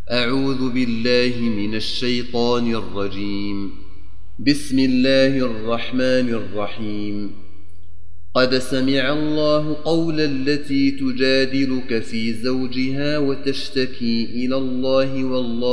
أعوذ بالله من الشيطان الرجيم. بسم الله الرحمن الرحيم. قد سمع الله قول التي تجادلك في زوجها وتشتكي إلى الله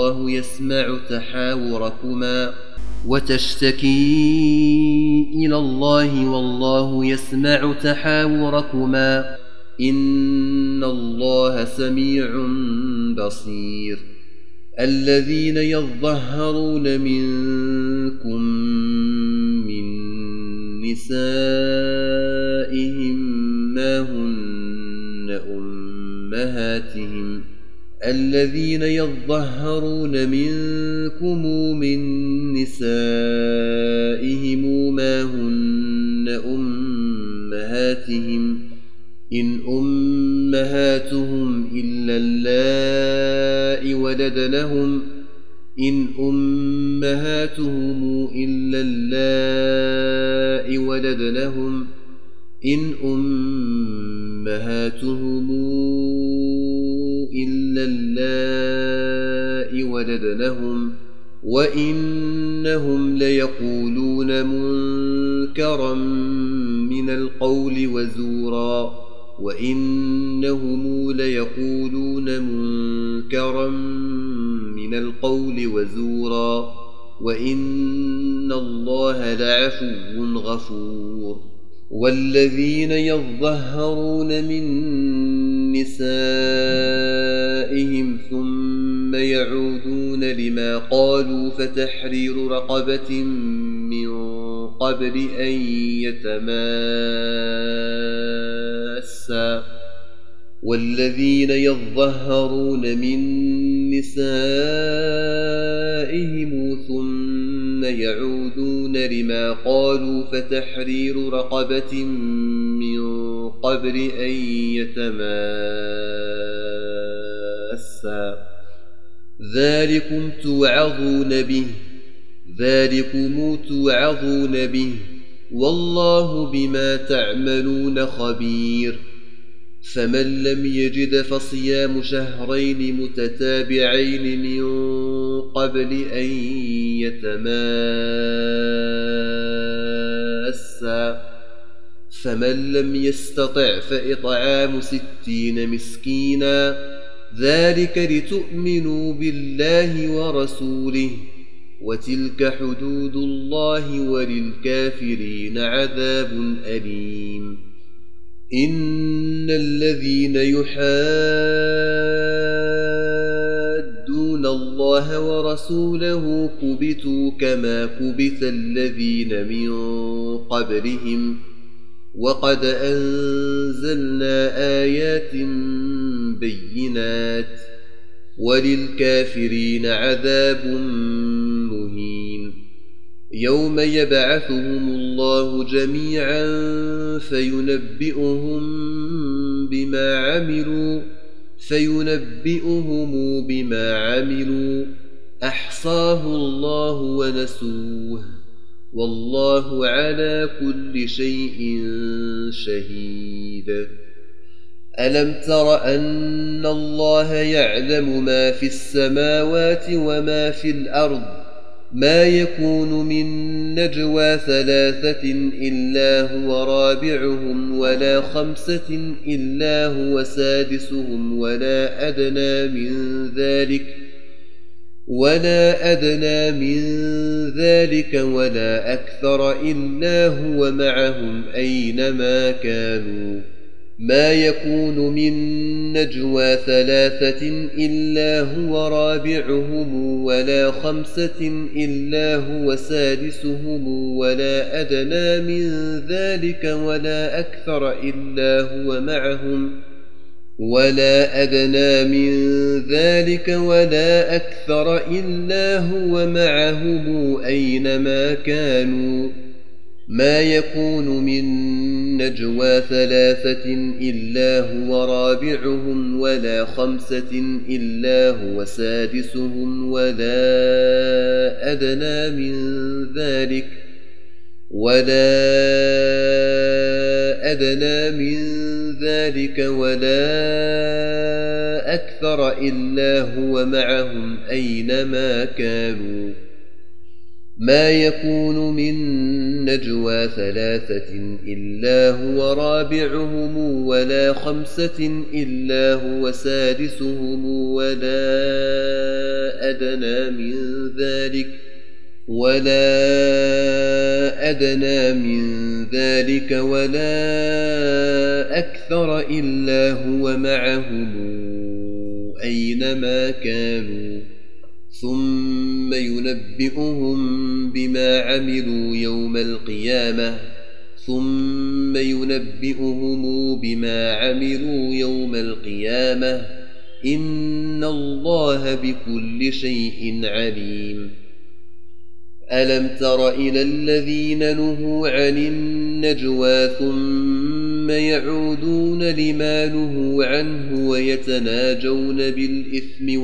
والله يسمع تحاوركما إن الله سميع بصير. الذين يظهرون منكم من نسائهم ما هن أمهاتهم إن أمهاتهم إلا اللائي ولدنهم وإنهم ليقولون منكرا من القول وزورا وإن الله لعفو غفور. والذين يظهرون من نسائهم ثم يعودون لما قالوا فتحرير رقبة من قبل أن يتماسا. والذين يظهرون من نسائهم ثم يعودون لما قالوا فتحرير رقبة من قبل أن يتماسا. ذلكم توعظون به والله بما تعملون خبير. فمن لم يجد فصيام شهرين متتابعين من قبل أن يتماسا. فمن لم يستطع فإطعام 60 مسكينا ذلك لتؤمنوا بالله ورسوله وتلك حدود الله وللكافرين عذاب أليم. إن الذين يحادون الله ورسوله كبتوا كما كبت الذين من قبلهم وقد أنزلنا آيات بينات وللكافرين عذاب مهين. يوم يبعثهم الله جميعا فينبئهم بما عملوا أحصاه الله ونسوه والله على كل شيء شهيد. ألم تر أن الله يعلم ما في السماوات وما في الأرض ما يكون من نجوى 3 إلا هو رابعهم ولا 5 إلا هو سادسهم ولا أدنى من ذلك ولا أكثر إلا هو معهم أينما كانوا. ما يكون من نجوى 3 إلا هو رابعهم ولا 5 إلا هو سادسهم ولا أدنى من ذلك ولا أكثر إلا هو معهم أينما كانوا. ما يكون من نجوى 3 إلا هو رابعهم ولا 5 إلا هو سادسهم ولا أدنى من ذلك ولا أدنى من ذلك ولا أكثر إلا هو معهم أينما كانوا ما يكون من نجوى ثلاثة إلا هو رابعهم ولا خمسة إلا هو سادسهم ولا أدنى من ذلك ولا أكثر إلا هو معهم أينما كانوا ثم ينبئهم بما عملوا يوم القيامة إن الله بكل شيء عليم. ألم تر إلى الذين نهوا عن النجوى ثم يعودون لما نهوا عنه ويتناجون بالإثم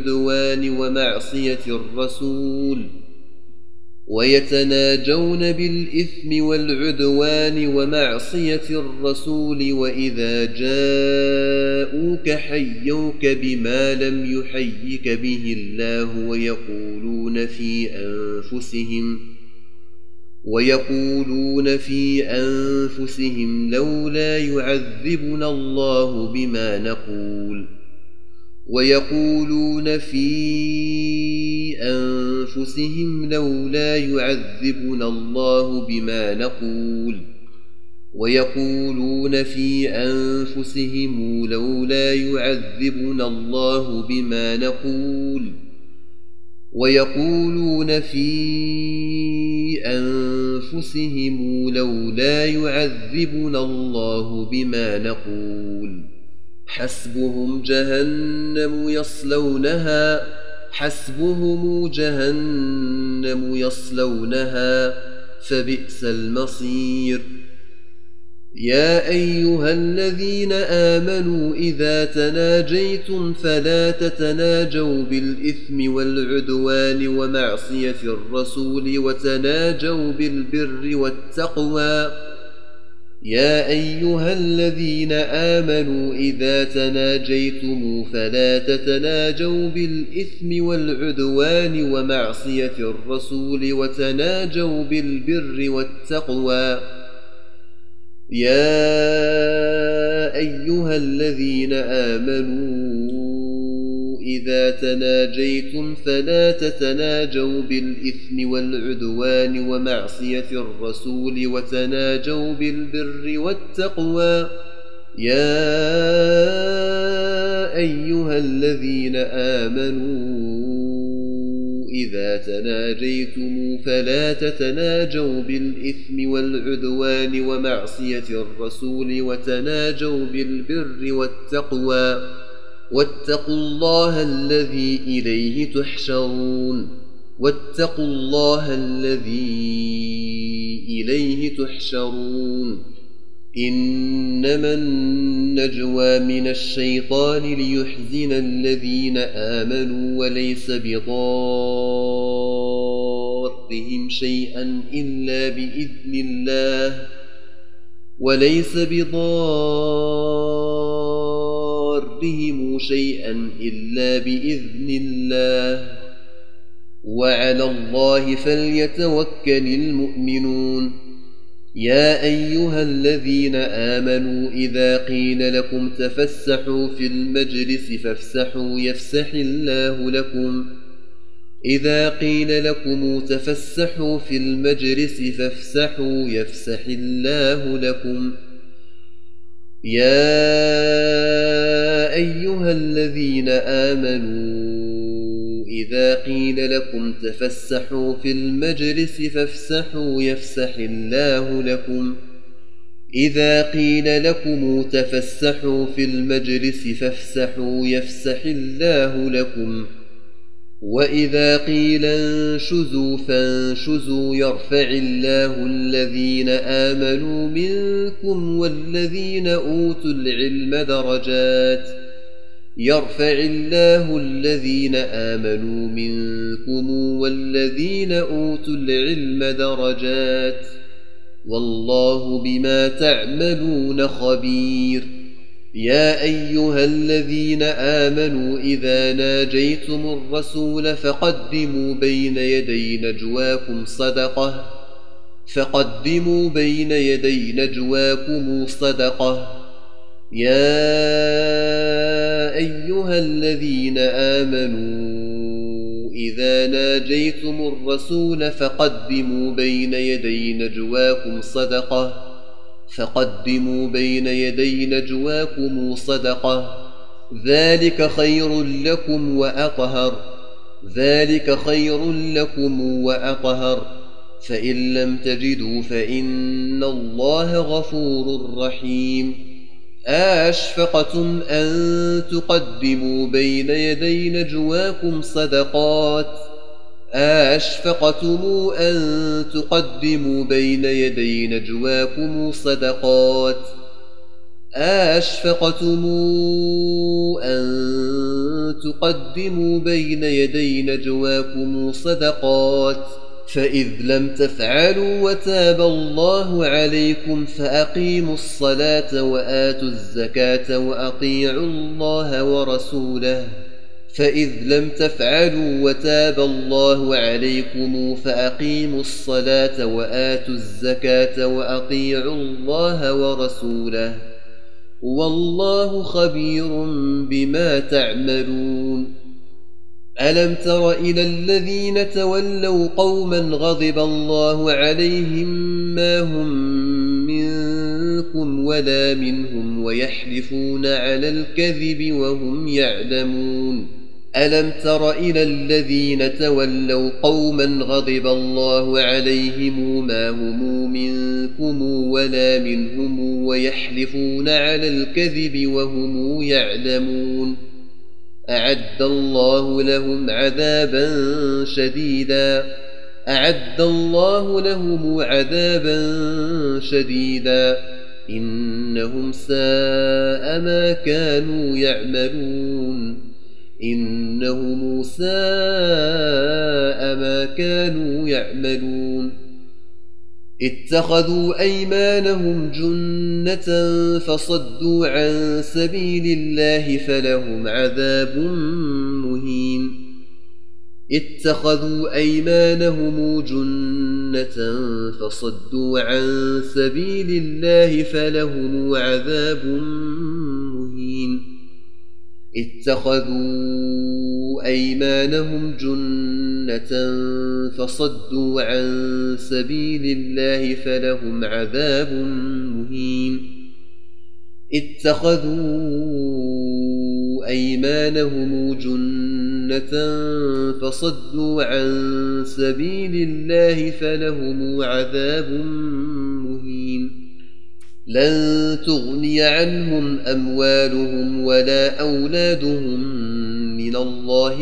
والعدوان ومعصية الرسول وإذا جاءوك حيوك بما لم يحيك به الله ويقولون في أنفسهم لولا يعذبنا الله بما نقول ويقولون في أنفسهم لولا يعذبنا الله بما نقول حسبهم جهنم يصلونها فبئس المصير. يا أيها الذين آمنوا إذا تناجيتم فلا تتناجوا بالإثم والعدوان ومعصية الرسول وتناجوا بالبر والتقوى يا أيها الذين آمنوا إذا تناجيتم فلا تتناجوا بالإثم والعدوان ومعصية الرسول وتناجوا بالبر والتقوى يا أيها الذين آمنوا إذا تناجيتم فلا تتناجوا بالإثم والعدوان ومعصية الرسول وتناجوا بالبر والتقوى يا أيها الذين آمنوا إذا تناجيتم فلا تتناجوا بالإثم والعدوان ومعصية الرسول وتناجوا بالبر والتقوى واتقوا الله الذي إليه تحشرون إنما النجوى من الشيطان ليحزن الذين آمنوا وليس بضارهم شيئا إلا بإذن الله وعلى الله فليتوكل المؤمنون. يا أيها الذين آمنوا إذا قيل لكم تفسحوا في المجلس فافسحوا يفسح الله لكم يا أيها الذين آمنوا إذا قيل لكم تفسحوا في المجلس فافسحوا يفسح الله لكم وإذا قيل انشزوا فانشزوا يرفع الله الذين آمنوا منكم والذين أوتوا العلم درجات والله بما تعملون خبير. يا أيها الذين آمنوا إذا ناجيتم الرسول فقدموا بين يدي نجواكم صدقة. يا أيها الذين آمنوا إذا ناجيتم الرسول فقدموا بين يدي نجواكم صدقة، ذلك خير لكم وأطهر، فإن لم تجدوا فإن الله غفور رحيم. أأشفقتم أن تقدموا بين يدي نجواكم صدقات فإذ لم تفعلوا وتاب الله عليكم فأقيموا الصلاة وآتوا الزكاة وأطيعوا الله ورسوله، والله خبير بما تعملون. ألم تر إلى الذين تولوا قوما غضب الله عليهم ما هم منكم ولا منهم ويحلفون على الكذب وهم يعلمون. ألم تر إلى الذين تولوا قوما غضب الله عليهم ما هم منكم ولا منهم ويحلفون على الكذب وهم يعلمون. أعد الله لهم عذابا شديدا إنهم ساء ما كانوا يعملون. اتخذوا أيمانهم جنة فصدوا عن سبيل الله فلهم عذاب مهين. لن تغني عنهم أموالهم ولا أولادهم من الله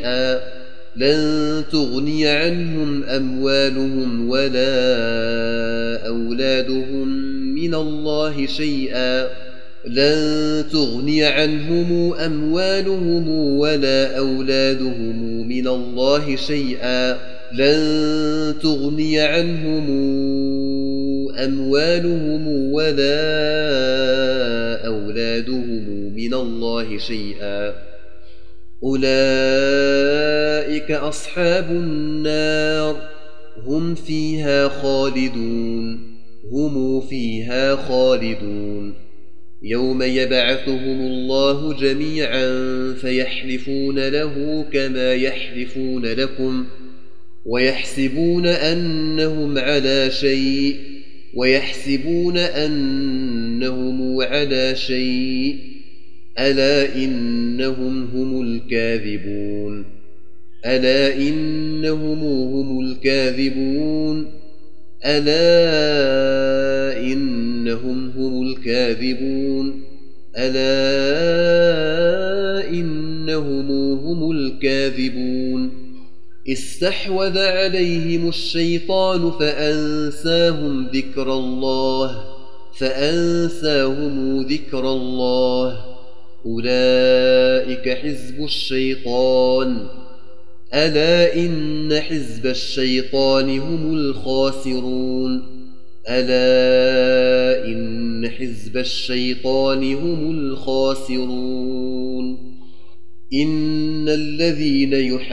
شيئا أولئك أصحاب النار هم فيها خالدون. يوم يبعثهم الله جميعا فيحلفون له كما يحلفون لكم ويحسبون أنهم على شيء ألا إنهم هم الكاذبون. استحوذ عليهم الشيطان فأنساهم ذكر الله أولئك حزب الشيطان ألا إن حزب الشيطان هم الخاسرون. ألا إن حزب الشيطان هم الخاسرون إن الذين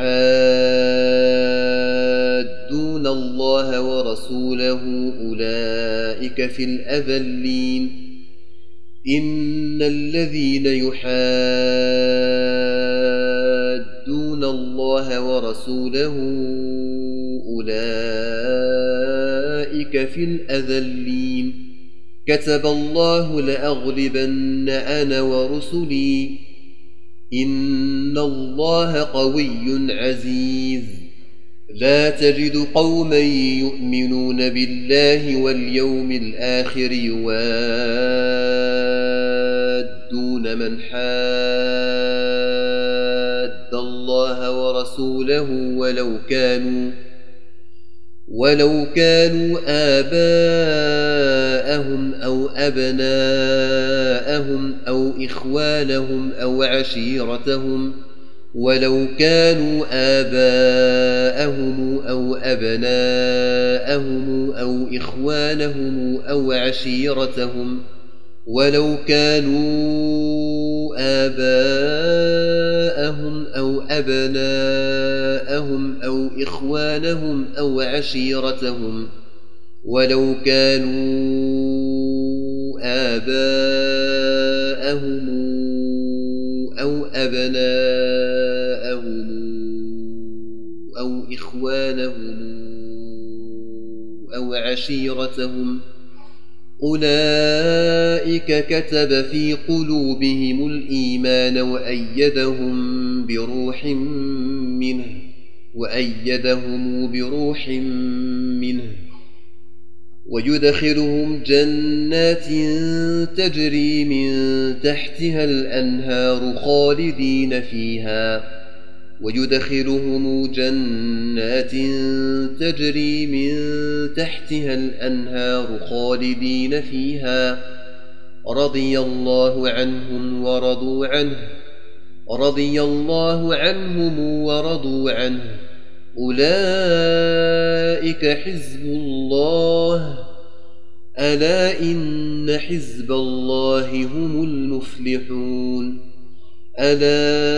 يحادون الله ورسوله أولئك في الأذلين إن الذين يحادون الله ورسوله أولئك في الأذلين كتب الله لأغلبن أنا ورسلي إن الله قوي عزيز لا تجد قوما يؤمنون بالله واليوم الآخر يوادون من حاد الله ورسوله ولو كانوا آباءهم أو أبناءهم أو إخوانهم أو عشيرتهم ولو كانوا آباءهم أو أبناءهم أو إخوانهم أو عشيرتهم ولو كانوا آباءهم أو أبناءهم أو إخوانهم أو عشيرتهم ولو كانوا آباءهم أو أبناءهم أو إخوانهم أو عشيرتهم أولئك كتب في قلوبهم الإيمان وأيدهم بروح منه ويدخلهم جنات تجري من تحتها الأنهار خالدين فيها رضي الله عنهم ورضوا عنه أولئك حزب الله ألا إن حزب الله هم المفلحون ألا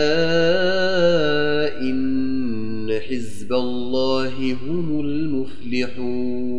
إن حزب الله هم المفلحون